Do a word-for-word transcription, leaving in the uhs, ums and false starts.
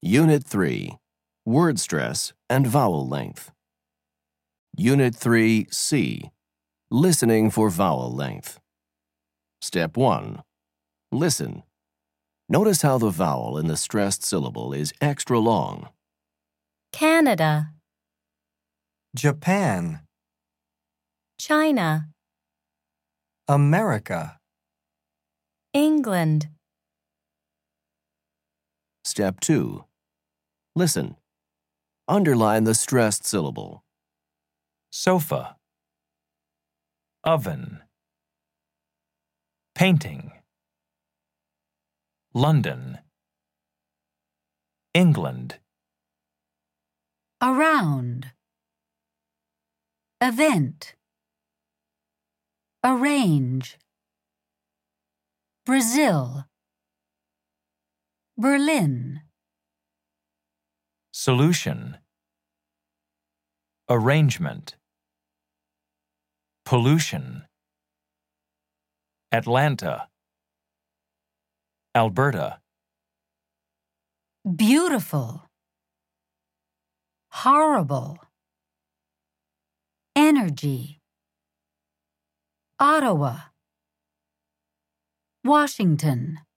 Unit three, Word Stress and Vowel Length. Unit three C, Listening for Vowel Length. Step one. Listen. Notice how the vowel in the stressed syllable is extra long. Canada, Japan, China, America. England. Step two. Listen. Underline the stressed syllable. Sofa, oven, painting, London, England, around, event, arrange, Brazil, Berlin, solution, arrangement, pollution, Atlanta, Alberta, beautiful, horrible, energy, Ottawa, Washington.